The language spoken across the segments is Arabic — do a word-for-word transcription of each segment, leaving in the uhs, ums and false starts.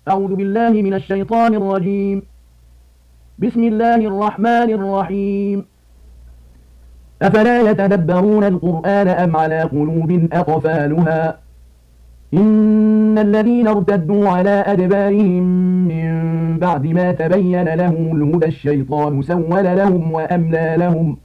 أعوذ بالله من الشيطان الرجيم. بسم الله الرحمن الرحيم. أفلا يتدبرون القرآن أم على قلوب أقفالها إن الذين ارتدوا على أدبارهم من بعد ما تبين لهم الهدى الشيطان سول لهم وأملى لهم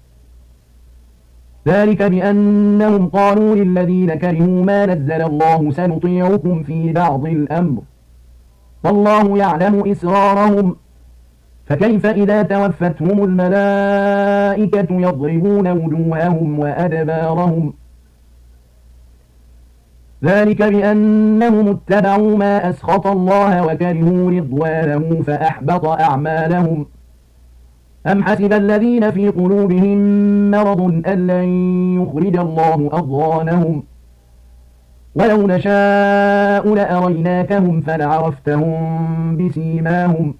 ذلك بأنهم قالوا للذين كرهوا ما نزل الله سنطيعكم في بعض الأمر والله يعلم إسرارهم فكيف إذا توفتهم الملائكة يضربون وجوههم وأدبارهم ذلك بأنهم اتبعوا ما أسخط الله وكرهوا رضوانه فأحبط أعمالهم أم حسب الذين في قلوبهم مرض أن لن يخرج الله أضغانهم ولو نشاء لأريناكهم فلعرفتهم بسيماهم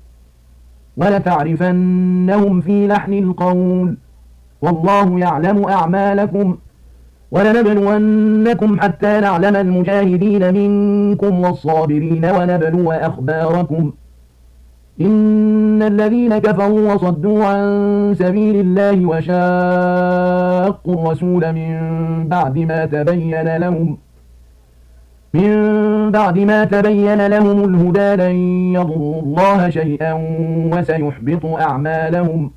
ولتعرفنهم في لحن القول والله يعلم أعمالكم ولنبلونكم حتى نعلم المجاهدين منكم والصابرين ونبلو أخباركم إن الذين كفروا وصدوا عن سبيل الله وشاقوا الرسول من بعد ما تبين لهم من بعد ما تبين لهم الهدى لن يضروا الله شيئا وسيحبط أعمالهم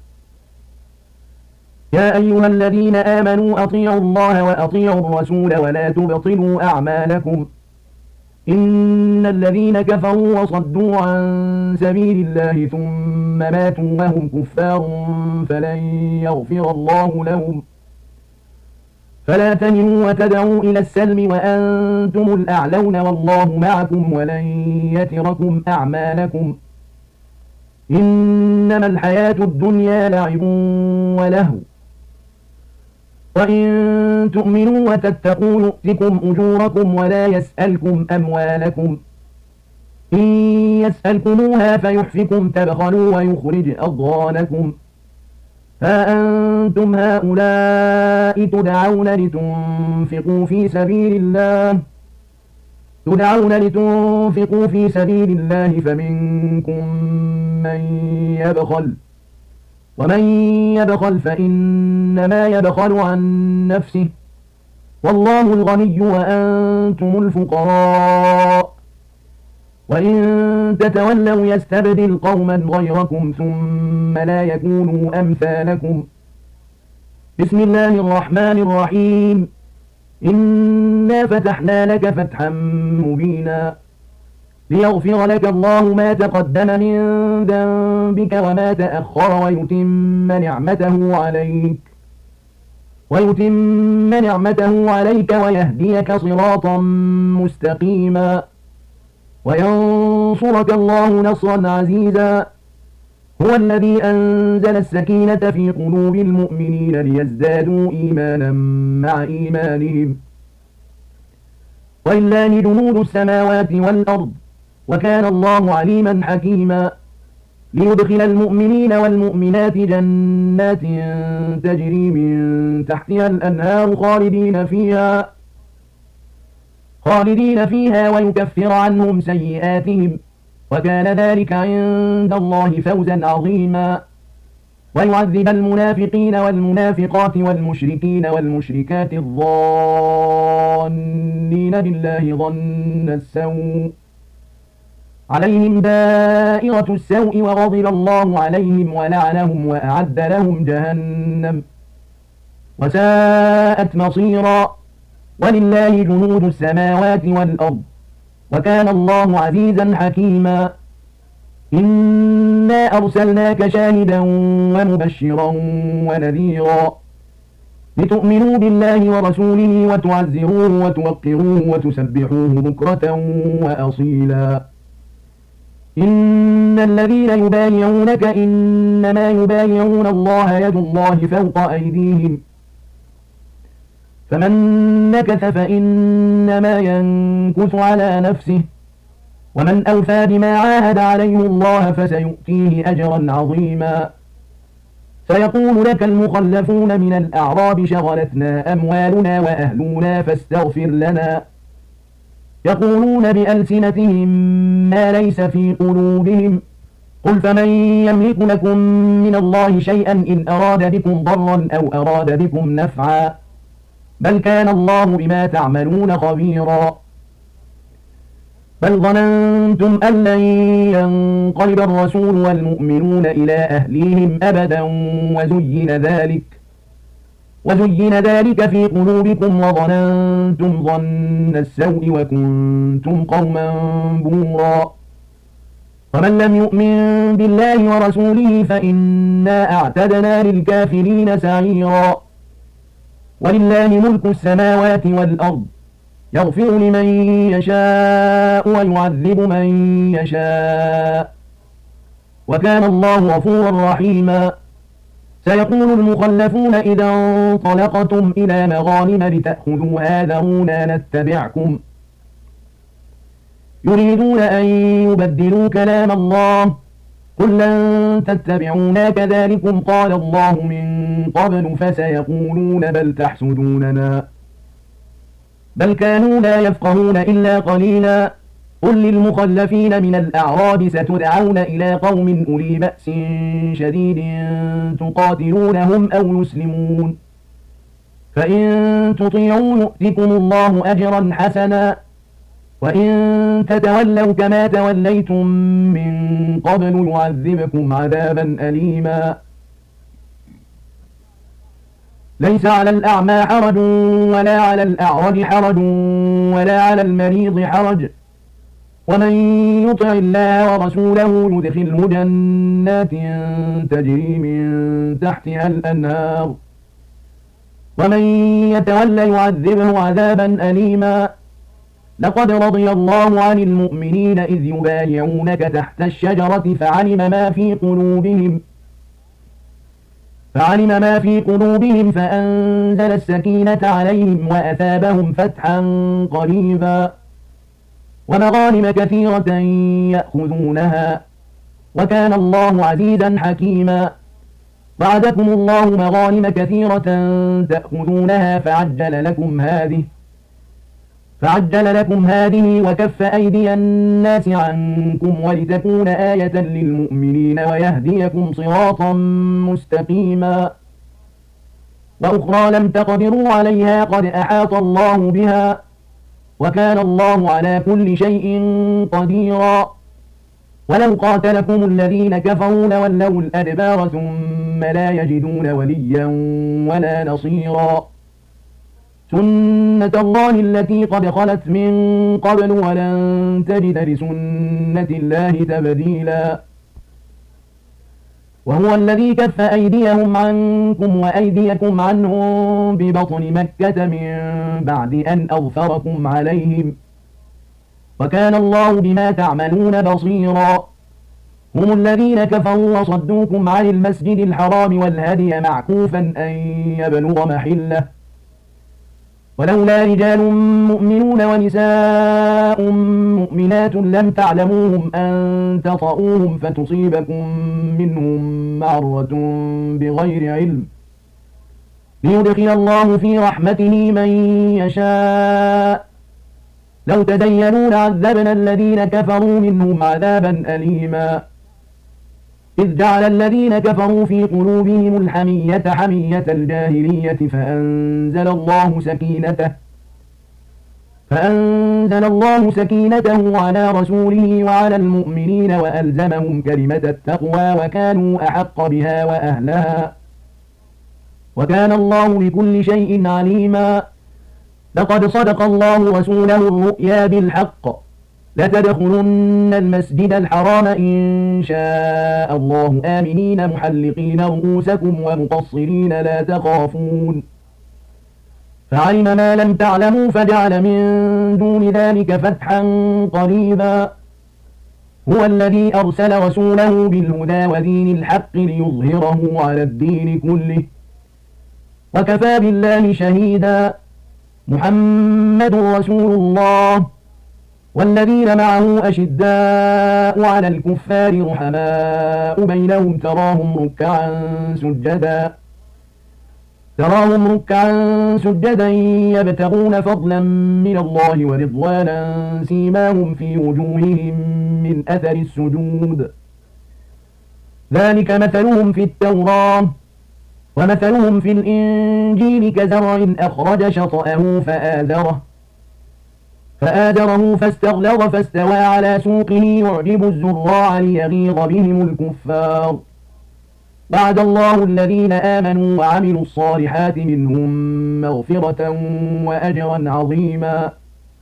يا أيها الذين آمنوا أطيعوا الله وأطيعوا الرسول ولا تبطلوا أعمالكم إن الذين كفروا وصدوا عن سبيل الله ثم ماتوا وهم كفار فلن يغفر الله لهم فلا تهنوا وتدعوا إلى السلم وأنتم الأعلون والله معكم ولن يتركم أعمالكم إنما الحياة الدنيا لعب ولهو وإن تؤمنوا وتتقوا يؤتكم أجوركم ولا يسألكم أموالكم إن يسألكموها فيحفكم تبخلوا ويخرج أضغانكم ها أنتم هؤلاء تدعون لتنفقوا في سبيل الله تدعون لتنفقوا في سبيل الله فمنكم من يبخل ومن يبخل فإنما يبخل عن نفسه والله الغني وأنتم الفقراء وإن تتولوا يستبدل قوما غيركم ثم لا يكونوا أمثالكم بسم الله الرحمن الرحيم إنا فتحنا لك فتحا مبينا ليغفر لك الله ما تقدم من ذنبك وما تأخر ويتم نعمته عليك ويتم نعمته عليك ويهديك صراطا مستقيما وينصرك الله نصرا عزيزا هو الذي أنزل السكينة في قلوب المؤمنين ليزدادوا إيمانا مع إيمانهم ولله جنود السماوات والأرض وكان الله عليما حكيما ليدخل المؤمنين والمؤمنات جنات تجري من تحتها الأنهار خالدين فيها خالدين فيها ويكفر عنهم سيئاتهم وكان ذلك عند الله فوزا عظيما ويعذب المنافقين والمنافقات والمشركين والمشركات الظانين بالله ظن السوء عليهم دائرة السوء وغضب الله عليهم ولعنهم وأعد لهم جهنم وساءت مصيرا ولله جنود السماوات والأرض وكان الله عزيزا حكيما إنا أرسلناك شاهدا ومبشرا ونذيرا لتؤمنوا بالله ورسوله وتعزروه وتوقروه وتسبحوه بكرة وأصيلا إن الذين يبايعونك إنما يبايعون الله يد الله فوق أيديهم فمن نكث فإنما ينكث على نفسه ومن أوفى بما عاهد عليه الله فسيؤتيه أجرا عظيما سيقول لك المخلفون من الأعراب شغلتنا أموالنا وأهلنا فاستغفر لنا يقولون بألسنتهم ما ليس في قلوبهم قل فمن يملك لكم من الله شيئا إن أراد بكم ضرا أو أراد بكم نفعا بل كان الله بما تعملون خبيرا بل ظننتم أن لن ينقلب الرسول والمؤمنون إلى أهليهم أبدا وزين ذلك وزين ذلك في قلوبكم وظننتم ظن السوء وكنتم قوما بورا ومن لم يؤمن بالله ورسوله فإنا أعتدنا للكافرين سعيرا ولله ملك السماوات والأرض يغفر لمن يشاء ويعذب من يشاء وكان الله غفورا رحيما سيقول المخلفون إذا انطلقتم إلى مغانم لتأخذوها ذرونا نتبعكم يريدون أن يبدلوا كلام الله قل لن تتبعونا كذلكم قال الله من قبل فسيقولون بل تحسدوننا بل كانوا لا يفقهون إلا قليلا قل للمخلفين من الأعراب ستدعون إلى قوم أولي بأس شديد تقاتلونهم أو يسلمون فإن تطيعوا يؤتكم الله أجرا حسنا وإن تتولوا كما توليتم من قبل يعذبكم عذابا أليما ليس على الأعمى حرج ولا على الأعرج حرج ولا على المريض حرج ومن يطع الله ورسوله يدخله جنات تجري من تحتها الأنهار ومن يتولى يعذبه عذابا أليما لقد رضي الله عن المؤمنين إذ يبايعونك تحت الشجرة فعلم ما في قلوبهم فعلم ما في قلوبهم فأنزل السكينة عليهم وأثابهم فتحا قريبا ومغانم كثيرة يأخذونها وكان الله عزيزا حكيما وعدكم الله مغانم كثيرة تأخذونها فعجل لكم هذه فعجل لكم هذه وكف أيدي الناس عنكم ولتكون آية للمؤمنين ويهديكم صراطا مستقيما وأخرى لم تقدروا عليها قد أحاط الله بها وكان الله على كل شيء قديرا ولو قاتلكم الذين كفروا لولوا الأدبار ثم لا يجدون وليا ولا نصيرا سنة الله التي قد خلت من قبل ولن تجد لسنة الله تبديلا وهو الذي كف أيديهم عنكم وأيديكم عنهم ببطن مكة من بعد أن أظفركم عليهم وكان الله بما تعملون بصيرا هم الذين كفروا وصدوكم عن المسجد الحرام والهدي معكوفا أن يبلغ محله ولولا رجال مؤمنون ونساء مؤمنات لم تعلموهم أن تطؤوهم فتصيبكم منهم معرة بغير علم ليدخل الله في رحمته من يشاء لو تزينوا لعذبنا الذين كفروا منهم عذابا أليما إذ جعل الذين كفروا في قلوبهم الحمية حمية الجاهلية فأنزل الله سكينته فأنزل الله سكينته على رسوله وعلى المؤمنين وألزمهم كلمة التقوى وكانوا أحق بها وأهلها وكان الله بكل شيء عليما لقد صدق الله رسوله الرؤيا بالحق لتدخلن المسجد الحرام إن شاء الله آمنين محلقين رؤوسكم ومقصرين لا تخافون فعلم ما لم تعلموا فجعل من دون ذلك فتحا قريبا هو الذي أرسل رسوله بالهدى ودين الحق ليظهره على الدين كله وكفى بالله شهيدا محمد رسول الله والذين معه أشداء على الكفار رحماء بينهم تراهم ركعا سجدا تراهم ركعا سجدا يبتغون فضلا من الله ورضوانا سيماهم في وجوههم من أثر السجود ذلك مثلهم في التوراة ومثلهم في الإنجيل كزرع أخرج شطأه فآزره فآزره فاستغلظ فاستوى على سوقه يعجب الزراع ليغيظ بهم الكفار وعد الله الذين آمنوا وعملوا الصالحات منهم مغفرة وأجرا عظيما.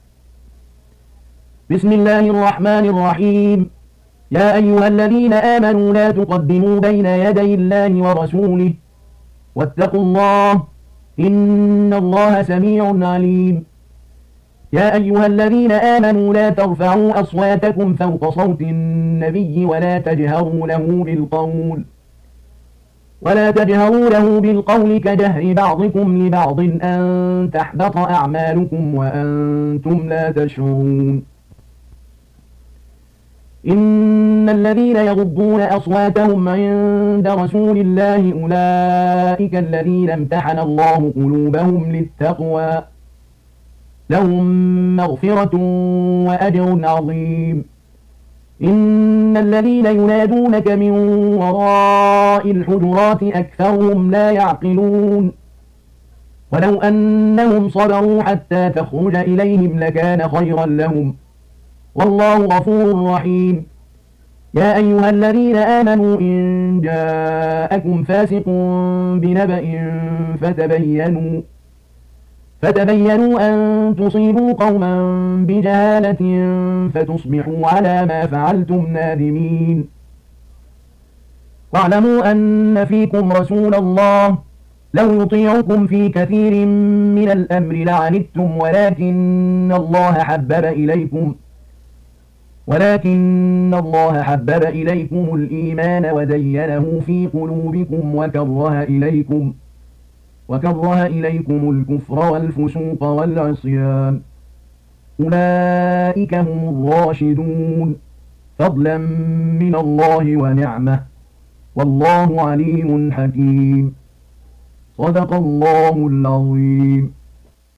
بسم الله الرحمن الرحيم. يا أيها الذين آمنوا لا تقدموا بين يدي الله ورسوله واتقوا الله إن الله سميع عليم. يا أيها الذين آمنوا لا ترفعوا أصواتكم فوق صوت النبي ولا تجهروا له بالقول ولا تجهروا له بالقول كجهر بعضكم لبعض أن تحبط أعمالكم وأنتم لا تشعرون. إن الذين يغضون أصواتهم عند رسول الله أولئك الذين امتحن الله قلوبهم للتقوى لهم مغفرة وأجر عظيم. إن الذين ينادونك من وراء الحجرات أكثرهم لا يعقلون ولو أنهم صبروا حتى تخرج إليهم لكان خيرا لهم والله غفور رحيم. يا أيها الذين آمنوا إن جاءكم فاسق بنبأ فتبينوا فتبينوا أن تصيبوا قوما بجهالة فتصبحوا على ما فعلتم نادمين. واعلموا أن فيكم رسول الله لو يطيعكم في كثير من الأمر لعنتم ولكن الله حبب إليكم ولكن الله حبب إليكم الإيمان وزينه في قلوبكم وكره إليكم وكره إليكم الكفر والفسوق والعصيان أولئك هم الراشدون فضلا من الله ونعمة والله عليم حكيم. صدق الله العظيم.